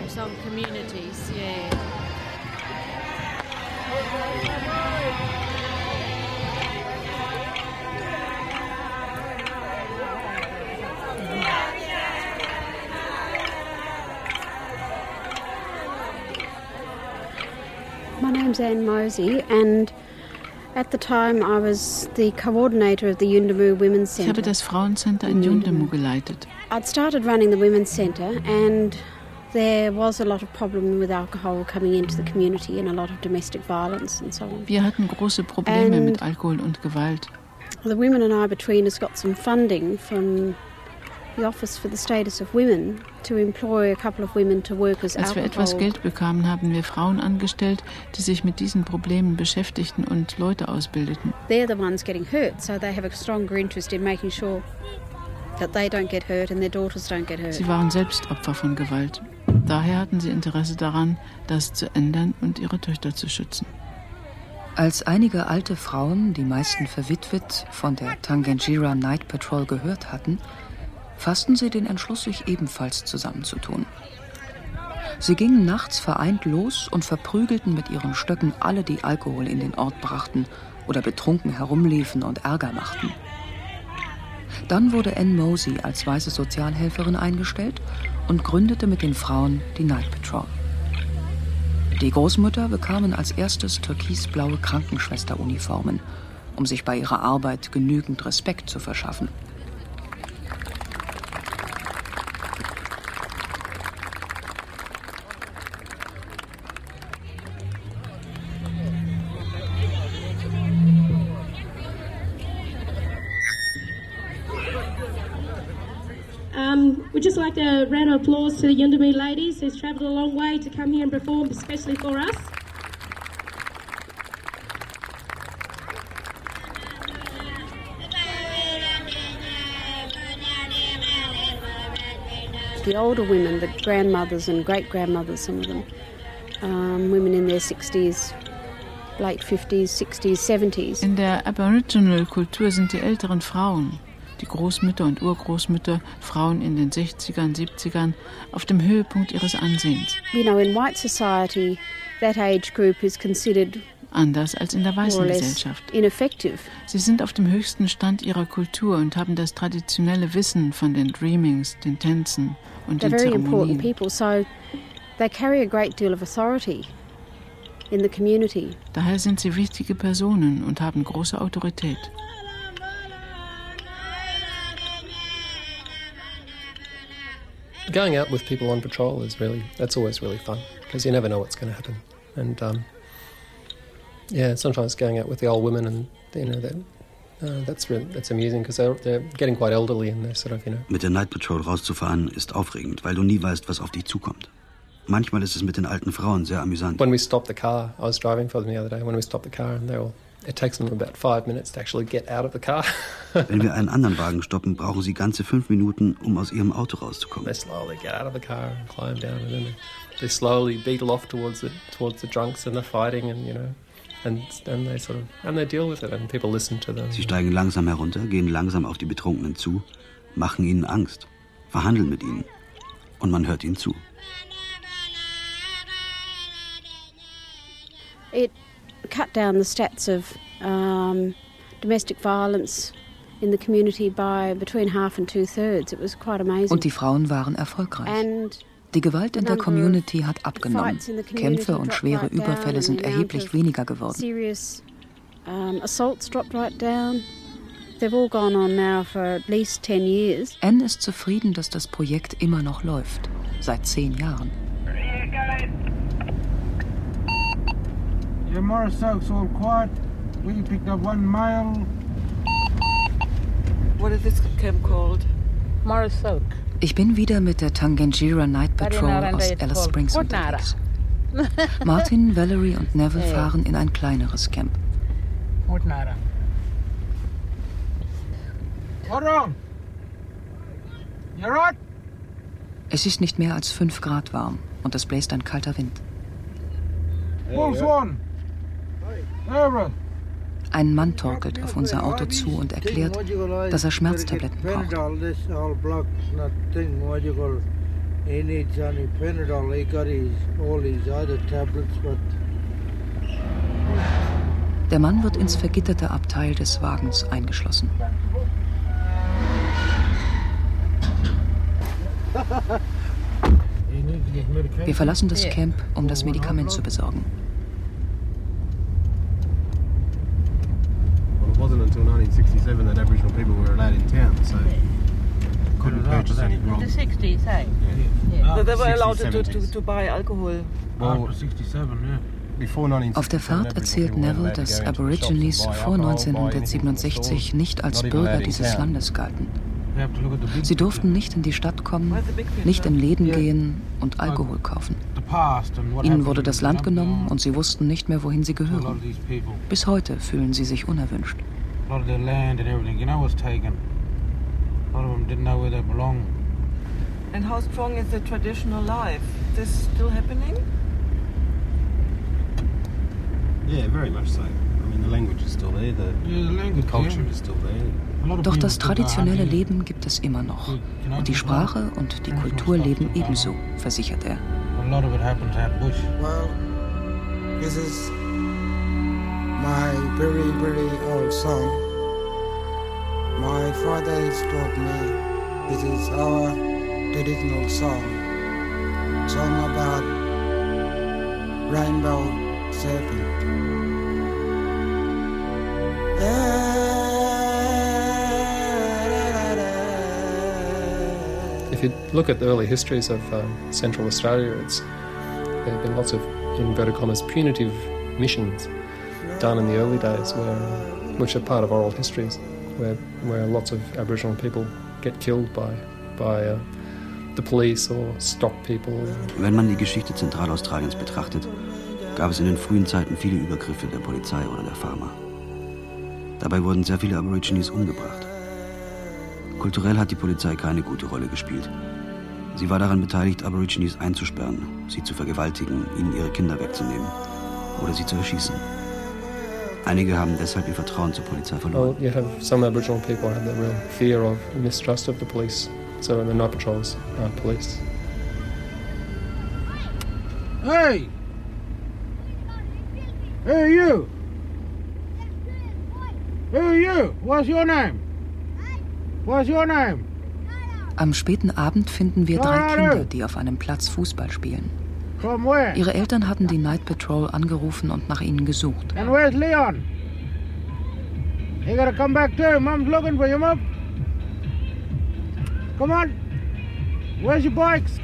My name's Anne Mosey and at the time I was the coordinator of the Yuendamu Women's Centre.
Ich habe das Frauencenter in Yuendamu geleitet.
I'd started running the Women's Centre and there was a lot of problem with alcohol coming into the community and a lot of domestic violence and so on.
Wir hatten große Probleme mit Alkohol und Gewalt.
The Women and I Between has got some funding from the Office for the Status of Women to employ a couple of women to work as alcohol.
Als wir etwas Geld bekamen, haben wir Frauen angestellt, die sich mit diesen Problemen beschäftigten und Leute ausbildeten.
They're the ones getting hurt, so they have a stronger interest in making sure that they don't get hurt and their daughters don't get hurt.
Sie waren selbst Opfer von Gewalt. Daher hatten sie Interesse daran, das zu ändern und ihre Töchter zu schützen.
Als einige alte Frauen, die meisten verwitwet, von der Tangentyere Night Patrol gehört hatten, fassten sie den Entschluss, sich ebenfalls zusammenzutun. Sie gingen nachts vereint los und verprügelten mit ihren Stöcken alle, die Alkohol in den Ort brachten oder betrunken herumliefen und Ärger machten. Dann wurde Anne Mosey als weiße Sozialhelferin eingestellt und gründete mit den Frauen die Night Patrol. Die Großmütter bekamen als erstes türkisblaue Krankenschwesteruniformen, um sich bei ihrer Arbeit genügend Respekt zu verschaffen.
We'd just like a round of applause to the Yuendamu ladies who's travelled a long way to come here and perform especially for us.
The older women, the grandmothers and great-grandmothers, some of them, women in their 60s, late 50s, 60s, 70s.
In der Aboriginal-Kultur sind die älteren Frauen, die Großmütter und Urgroßmütter, Frauen in den 60ern, 70ern, auf dem Höhepunkt ihres Ansehens.
You know, in white society, that age group is considered
anders als in der weißen Gesellschaft.
Ineffective.
Sie sind auf dem höchsten Stand ihrer Kultur und haben das traditionelle Wissen von den Dreamings, den Tänzen und den
They're very important
Zeremonien.
people, so they carry a great deal of authority in the community.
Daher sind sie wichtige Personen und haben große Autorität.
Going out with people on patrol that's always really fun, because you never know what's going to happen. And sometimes going out with the old women, and that's amusing, because they're getting quite elderly and they're sort of,
Mit der Night Patrol rauszufahren ist aufregend, weil du nie weißt, was auf dich zukommt. Manchmal ist es mit den alten Frauen sehr amüsant.
When we stopped the car, I was driving for them the other day, when we stopped the car and it takes them about 5 minutes to actually get out of the car.
Wenn wir einen anderen Wagen stoppen, brauchen sie ganze 5 Minuten, um aus ihrem Auto rauszukommen.
They slowly get out of the car and climb down, and then they slowly beetle off towards the drunks and the fighting, and they deal with it, and people listen to them.
Sie steigen langsam herunter, gehen langsam auf die Betrunkenen zu, machen ihnen Angst, verhandeln mit ihnen und man hört ihnen zu.
It cut down the stats of domestic violence in the community by between half and 2/3. It was quite amazing.
Und die Frauen waren erfolgreich.
And
die Gewalt in der Community hat abgenommen. Kämpfe und schwere Überfälle sind erheblich weniger geworden.
Serious assaults dropped right down. They've all gone on now for at least 10 years.
Anne ist zufrieden, dass das Projekt immer noch läuft. Seit 10 Jahren.
Yeah, Morris Oak's all quiet. We picked up one male.
What is this camp called?
Morris Oak.
Ich bin wieder mit der Tangentyere Night Patrol aus Alice Springs unterwegs. Martin, Valerie und Neville fahren in ein kleineres Camp.
Hold on. You right?
Es ist nicht mehr als 5 Grad warm und es bläst ein kalter Wind.
Wolf's one. Over.
Ein Mann torkelt auf unser Auto zu und erklärt, dass er Schmerztabletten braucht. Der Mann wird ins vergitterte Abteil des Wagens eingeschlossen. Wir verlassen das Camp, um das Medikament zu besorgen.
It wasn't until 1967 that Aboriginal people were allowed in town, so couldn't purchase any grog.
The 60s, hey?
Yeah. They were allowed to buy alcohol.
Well, 67, yeah.
Auf der Fahrt erzählt Neville, dass Aborigines vor 1967 nicht als Bürger dieses Landes galten. Sie durften nicht in die Stadt kommen, nicht in Läden gehen und Alkohol kaufen. Ihnen wurde das Land genommen und sie wussten nicht mehr, wohin sie gehören. Bis heute fühlen sie sich unerwünscht.
And how strong is the traditional life? Is this still happening?
Yeah, very much so. I mean, the language is still there, the culture is still there.
Doch das traditionelle Leben gibt es immer noch. Und die Sprache und die Kultur leben ebenso, versichert er.
Well, this is my very, very old song. My father has taught me this is our traditional song. Song about rainbow serpent.
If you look at the early histories of Central Australia, there have been lots of, in inverted commas, punitive missions done in the early days, which are part of oral histories, where lots of Aboriginal people get killed by the police or stop people.
Wenn man die Geschichte Zentralaustraliens betrachtet, gab es in den frühen Zeiten viele Übergriffe der Polizei oder der Farmer. Dabei wurden sehr viele Aborigines umgebracht. Kulturell hat die Polizei keine gute Rolle gespielt. Sie war daran beteiligt, Aborigines einzusperren, sie zu vergewaltigen, ihnen ihre Kinder wegzunehmen oder sie zu erschießen. Einige haben deshalb ihr Vertrauen zur Polizei verloren.
Well, you have some Aboriginal people have the real fear of mistrust of the police. So the Night Patrols are police.
Hey! Hey, you! Hey, you! What's your name? What's your name?
Am späten Abend finden wir 3 Kinder, die auf einem Platz Fußball spielen. Ihre Eltern hatten die Night Patrol angerufen und nach ihnen gesucht.
And where's Leon? You gotta come back too. Mom's looking for you, Mom. Come on. Where's your bikes?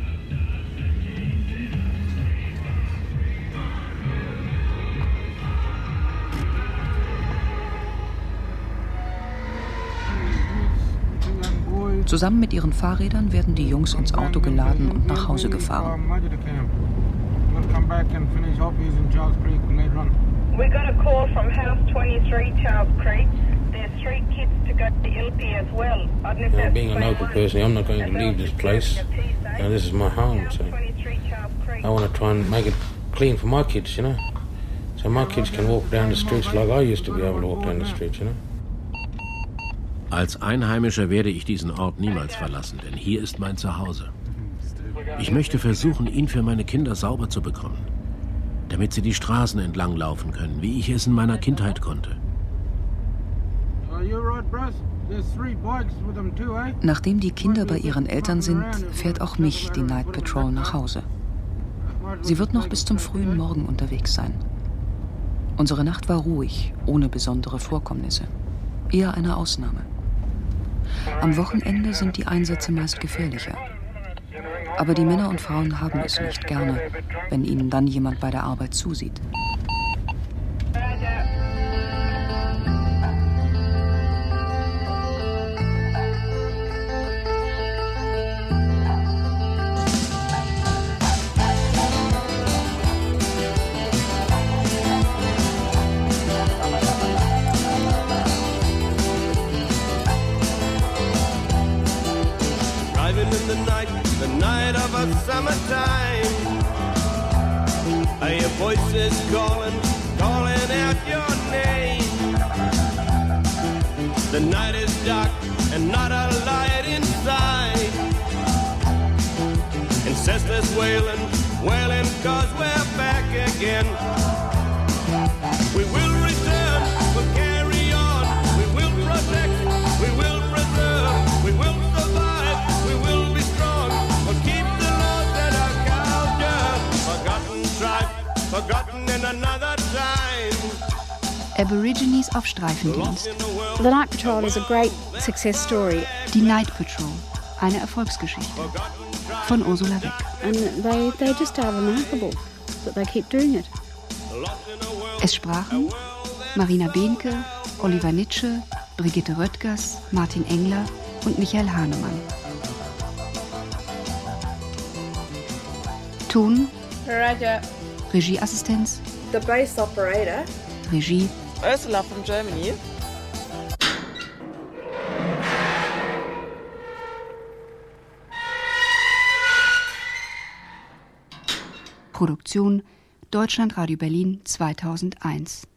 Zusammen mit ihren Fahrrädern werden die Jungs ins Auto geladen und nach Hause gefahren.
We got a call from House 23, Charles Creek. There's 3 kids to go to Ilpi as well. I don't know if that's
being a local person, I'm not going to leave this place. Now, this is my home, so I want to try and make it clean for my kids, you know. So my kids can walk down the streets like I used to be able to walk down the streets, you know.
Als Einheimischer werde ich diesen Ort niemals verlassen, denn hier ist mein Zuhause. Ich möchte versuchen, ihn für meine Kinder sauber zu bekommen, damit sie die Straßen entlang laufen können, wie ich es in meiner Kindheit konnte.
Nachdem die Kinder bei ihren Eltern sind, fährt auch mich die Night Patrol nach Hause. Sie wird noch bis zum frühen Morgen unterwegs sein. Unsere Nacht war ruhig, ohne besondere Vorkommnisse. Eher eine Ausnahme. Am Wochenende sind die Einsätze meist gefährlicher. Aber die Männer und Frauen haben es nicht gerne, wenn ihnen dann jemand bei der Arbeit zusieht.
Summertime, your voice is calling out your name. The night is dark and not a light inside. Ancestors wailing, wailing 'cause we're back again. We will return, we'll carry on, we will protect, we will preserve, we will survive, we will be strong, we'll keep the laws that are culture. Forgotten tribe, forgotten in another time.
Aborigines auf Streifendienst.
The Night Patrol is a great success story.
Die Night Patrol, eine Erfolgsgeschichte. Von Ursula Beck.
And they just are remarkable that they keep doing it.
Es sprachen Marina Behnke, Oliver Nitsche, Brigitte Röttgers, Martin Engler und Michael Hahnemann. Ton
Roger.
Regieassistenz
The base operator
Regie
Ursula from Germany.
Produktion Deutschlandradio Berlin 2001